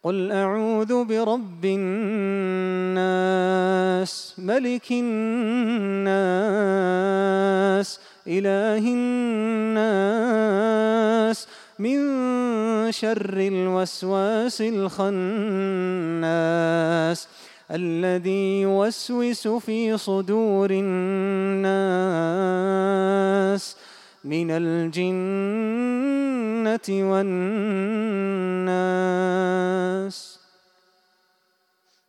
قل أعوذ برب الناس ملك الناس إله الناس من شر الوسواس الخناس الذي يوسوس في صدور الناس من الجنة والناس.